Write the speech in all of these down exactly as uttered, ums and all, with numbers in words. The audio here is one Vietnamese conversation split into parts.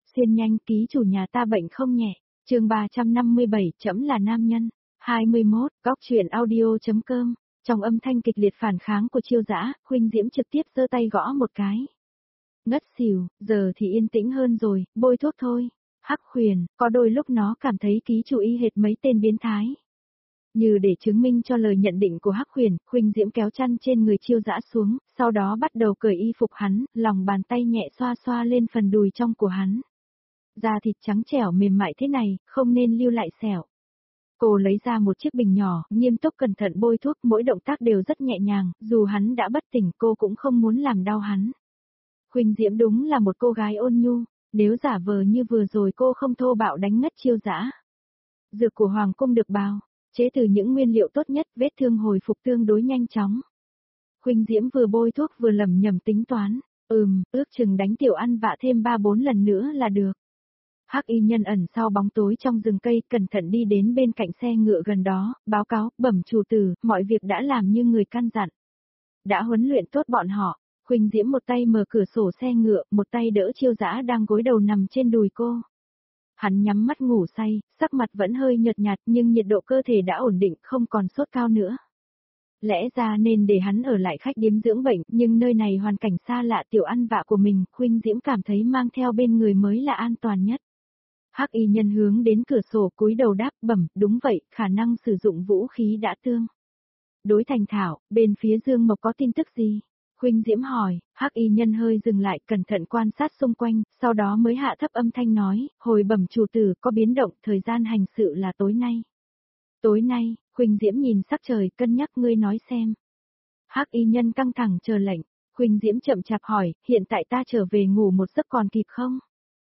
Xuyên nhanh, ký chủ nhà ta bệnh không nhẹ. Chương ba trăm năm mươi bảy, trẫm là nam nhân. hai mươi mốt, góc truyện audio.com. Trong âm thanh kịch liệt phản kháng của Chiêu Dã, Khuynh Diễm trực tiếp giơ tay gõ một cái. Ngất xỉu, giờ thì yên tĩnh hơn rồi, bôi thuốc thôi. Hắc Huyền, có đôi lúc nó cảm thấy ký chủ y hệt mấy tên biến thái. Như để chứng minh cho lời nhận định của Hắc Huyền, Khuynh Diễm kéo chăn trên người Chiêu Dã xuống, sau đó bắt đầu cởi y phục hắn, lòng bàn tay nhẹ xoa xoa lên phần đùi trong của hắn. Da thịt trắng trẻo mềm mại thế này, không nên lưu lại sẹo. Cô lấy ra một chiếc bình nhỏ, nghiêm túc cẩn thận bôi thuốc, mỗi động tác đều rất nhẹ nhàng, dù hắn đã bất tỉnh cô cũng không muốn làm đau hắn. Khuynh Diễm đúng là một cô gái ôn nhu, nếu giả vờ như vừa rồi cô không thô bạo đánh ngất Chiêu Dã. Dược của Hoàng Cung được bào chế từ những nguyên liệu tốt nhất, vết thương hồi phục tương đối nhanh chóng. Khuynh Diễm vừa bôi thuốc vừa lẩm nhẩm tính toán, ừm, ước chừng đánh Tiểu Ăn Vạ thêm ba bốn lần nữa là được. Hắc y nhân ẩn sau bóng tối trong rừng cây, cẩn thận đi đến bên cạnh xe ngựa gần đó, báo cáo, bẩm chủ tử, mọi việc đã làm như người căn dặn. Đã huấn luyện tốt bọn họ. Khuynh Diễm một tay mở cửa sổ xe ngựa, một tay đỡ Chiêu Dã đang gối đầu nằm trên đùi cô. Hắn nhắm mắt ngủ say, sắc mặt vẫn hơi nhợt nhạt nhưng nhiệt độ cơ thể đã ổn định, không còn sốt cao nữa. Lẽ ra nên để hắn ở lại khách điếm dưỡng bệnh, nhưng nơi này hoàn cảnh xa lạ, Tiểu Ăn Vạ của mình, Khuynh Diễm cảm thấy mang theo bên người mới là an toàn nhất. Hắc y nhân hướng đến cửa sổ cúi đầu đáp, bẩm, đúng vậy, khả năng sử dụng vũ khí đã tương đối thành thạo, bên phía Dương Mộc có tin tức gì? Khuynh Diễm hỏi. Hắc y nhân hơi dừng lại, cẩn thận quan sát xung quanh, sau đó mới hạ thấp âm thanh nói, hồi bẩm chủ tử, có biến động, thời gian hành sự là tối nay. Tối nay? Khuynh Diễm nhìn sắc trời, cân nhắc, ngươi nói xem. Hắc y nhân căng thẳng chờ lệnh. Khuynh Diễm chậm chạp hỏi, hiện tại ta trở về ngủ một giấc còn kịp không?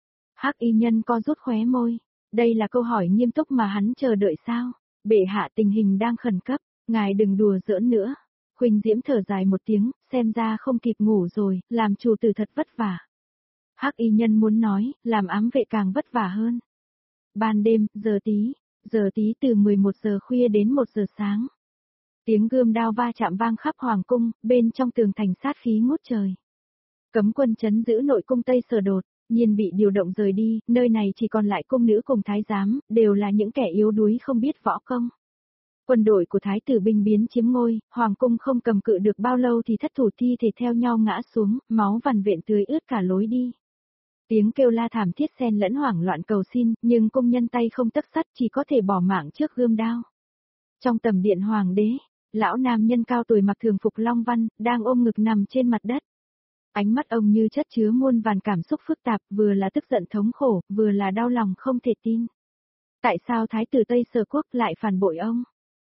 Hắc y nhân co rút khóe môi. Đây là câu hỏi nghiêm túc mà hắn chờ đợi sao? Bệ hạ, tình hình đang khẩn cấp, ngài đừng đùa giỡn nữa. Khuynh Diễm thở dài một tiếng, xem ra không kịp ngủ rồi, làm chủ tử thật vất vả. Hắc y nhân muốn nói, làm ám vệ càng vất vả hơn. Ban đêm, giờ tí, giờ tí từ mười một giờ khuya đến một giờ sáng. Tiếng gươm đao va chạm vang khắp hoàng cung, bên trong tường thành sát khí ngút trời. Cấm quân trấn giữ nội cung Tây Sở đột nhiên bị điều động rời đi, nơi này chỉ còn lại cung nữ cùng thái giám, đều là những kẻ yếu đuối không biết võ công. Quân đội của thái tử binh biến chiếm ngôi, hoàng cung không cầm cự được bao lâu thì thất thủ thi thể theo nhau ngã xuống, máu vằn vện tưới ướt cả lối đi. Tiếng kêu la thảm thiết xen lẫn hoảng loạn cầu xin, nhưng công nhân tay không tấc sắt chỉ có thể bỏ mạng trước gươm đao. Trong tầm điện hoàng đế, lão nam nhân cao tuổi mặc thường phục long văn, đang ôm ngực nằm trên mặt đất. Ánh mắt ông như chất chứa muôn vàn cảm xúc phức tạp, vừa là tức giận thống khổ, vừa là đau lòng không thể tin. Tại sao thái tử Tây Sở Quốc lại phản bội ông?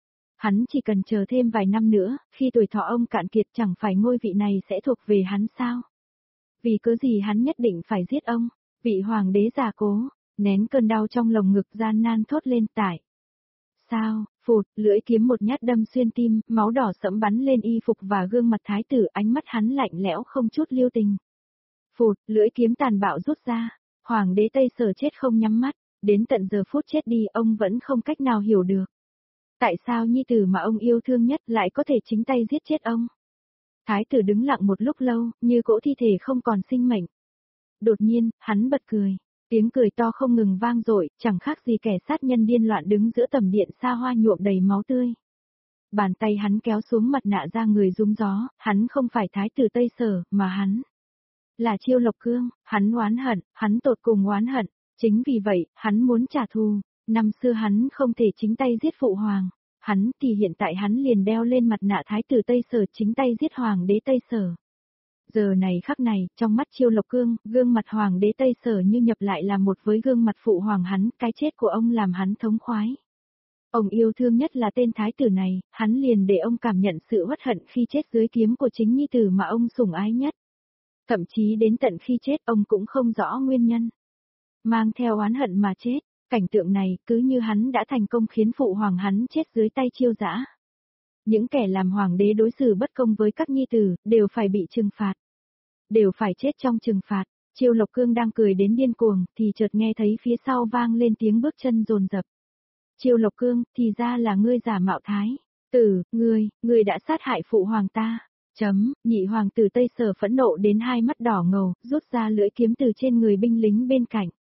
Hắn chỉ cần chờ thêm vài năm nữa, khi tuổi thọ ông cạn kiệt chẳng phải ngôi vị này sẽ thuộc về hắn sao? Vì cớ gì hắn nhất định phải giết ông? Vị hoàng đế già cố, nén cơn đau trong lồng ngực gian nan thốt lên tại. Sao? Phụt, lưỡi kiếm một nhát đâm xuyên tim, máu đỏ sẫm bắn lên y phục và gương mặt thái tử, ánh mắt hắn lạnh lẽo không chút lưu tình. Phụt, lưỡi kiếm tàn bạo rút ra, hoàng đế Tây Sở chết không nhắm mắt, đến tận giờ phút chết đi ông vẫn không cách nào hiểu được. Tại sao nhi tử mà ông yêu thương nhất lại có thể chính tay giết chết ông? Thái tử đứng lặng một lúc lâu, như cỗ thi thể không còn sinh mệnh. Đột nhiên, hắn bật cười. Tiếng cười to không ngừng vang dội, chẳng khác gì kẻ sát nhân điên loạn đứng giữa tầm điện xa hoa nhuộm đầy máu tươi. Bàn tay hắn kéo xuống mặt nạ ra người rung gió, hắn không phải thái tử Tây Sở, mà hắn là Chiêu Lộc Cương, hắn oán hận, hắn tột cùng oán hận, chính vì vậy, hắn muốn trả thù. Năm xưa hắn không thể chính tay giết phụ hoàng, hắn thì hiện tại hắn liền đeo lên mặt nạ thái tử Tây Sở chính tay giết hoàng đế Tây Sở. Giờ này khắc này, trong mắt Chiêu Lộc Cương, gương mặt hoàng đế Tây Sở như nhập lại là một với gương mặt phụ hoàng hắn, cái chết của ông làm hắn thống khoái. Ông yêu thương nhất là tên thái tử này, hắn liền để ông cảm nhận sự uất hận khi chết dưới kiếm của chính nhi tử mà ông sủng ái nhất. Thậm chí đến tận khi chết ông cũng không rõ nguyên nhân. Mang theo oán hận mà chết. Cảnh tượng này cứ như hắn đã thành công khiến phụ hoàng hắn chết dưới tay Chiêu Dã. Những kẻ làm hoàng đế đối xử bất công với các nhi tử, đều phải bị trừng phạt. Đều phải chết trong trừng phạt. Chiêu Lộc Cương đang cười đến điên cuồng, thì chợt nghe thấy phía sau vang lên tiếng bước chân dồn dập. Chiêu Lộc Cương, thì ra là ngươi giả mạo thái tử, ngươi, ngươi đã sát hại phụ hoàng ta. Chấm, nhị hoàng tử Tây Sở phẫn nộ đến hai mắt đỏ ngầu, rút ra lưỡi kiếm từ trên người binh lính bên cạnh.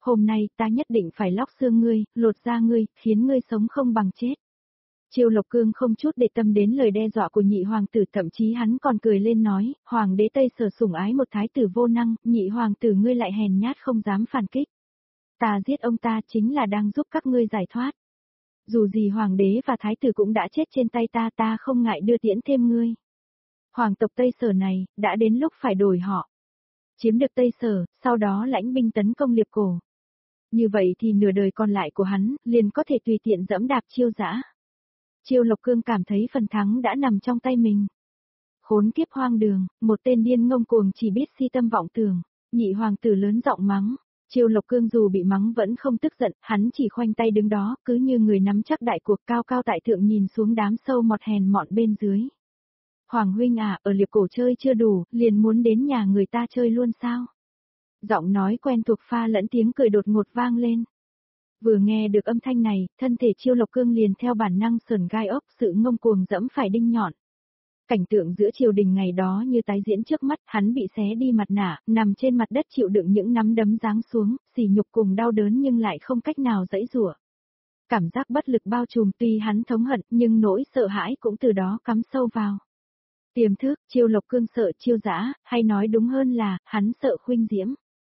Hôm nay ta nhất định phải lóc xương ngươi, lột da ngươi, khiến ngươi sống không bằng chết. Chiêu Lộc Cương không chút để tâm đến lời đe dọa của nhị hoàng tử, thậm chí hắn còn cười lên nói, hoàng đế Tây Sở sủng ái một thái tử vô năng, nhị hoàng tử ngươi lại hèn nhát không dám phản kích. Ta giết ông ta chính là đang giúp các ngươi giải thoát. Dù gì hoàng đế và thái tử cũng đã chết trên tay ta, ta không ngại đưa tiễn thêm ngươi. Hoàng tộc Tây Sở này, đã đến lúc phải đổi họ. Chiếm được Tây Sở, sau đó lãnh binh tấn công Liệp Cổ. Như vậy thì nửa đời còn lại của hắn, liền có thể tùy tiện dẫm đạp Chiêu Dã. Chiêu Lộc Cương cảm thấy phần thắng đã nằm trong tay mình. Khốn kiếp hoang đường, một tên điên ngông cuồng chỉ biết si tâm vọng tưởng. Nhị hoàng tử lớn giọng mắng. Chiêu Lộc Cương dù bị mắng vẫn không tức giận, hắn chỉ khoanh tay đứng đó, cứ như người nắm chắc đại cuộc, cao cao tại thượng nhìn xuống đám sâu mọt hèn mọn bên dưới. Hoàng huynh à, ở Liệp Cổ chơi chưa đủ, liền muốn đến nhà người ta chơi luôn sao? Giọng nói quen thuộc pha lẫn tiếng cười đột ngột vang lên. Vừa nghe được âm thanh này, thân thể Chiêu Lộc Cương liền theo bản năng sờn gai ốc, sự ngông cuồng dẫm phải đinh nhọn. Cảnh tượng giữa triều đình ngày đó như tái diễn trước mắt, hắn bị xé đi mặt nạ, nằm trên mặt đất chịu đựng những nắm đấm giáng xuống, sỉ nhục cùng đau đớn nhưng lại không cách nào giãy giụa. Cảm giác bất lực bao trùm, tuy hắn thống hận, nhưng nỗi sợ hãi cũng từ đó cắm sâu vào. Tiềm thức, Chiêu Lộc Cương sợ Chiêu Dã, hay nói đúng hơn là, hắn sợ Khuynh Diễm.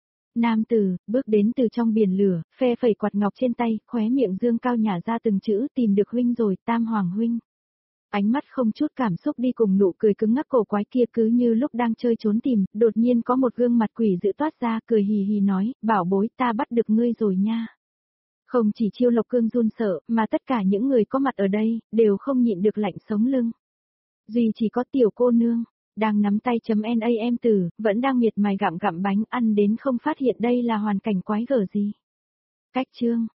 Nam tử, bước đến từ trong biển lửa, phe phẩy quạt ngọc trên tay, khóe miệng dương cao nhả ra từng chữ, tìm được huynh rồi, Tam Hoàng huynh. Ánh mắt không chút cảm xúc đi cùng nụ cười cứng ngắc cổ quái kia, cứ như lúc đang chơi trốn tìm, đột nhiên có một gương mặt quỷ dữ toát ra, cười hì hì nói, bảo bối, ta bắt được ngươi rồi nha. Không chỉ Chiêu Lộc Cương run sợ, mà tất cả những người có mặt ở đây, đều không nhịn được lạnh sống lưng. Duy chỉ có tiểu cô nương, đang nắm tay chấm nam tử, vẫn đang miệt mài gặm gặm bánh ăn đến không phát hiện đây là hoàn cảnh quái gở gì. Cách chương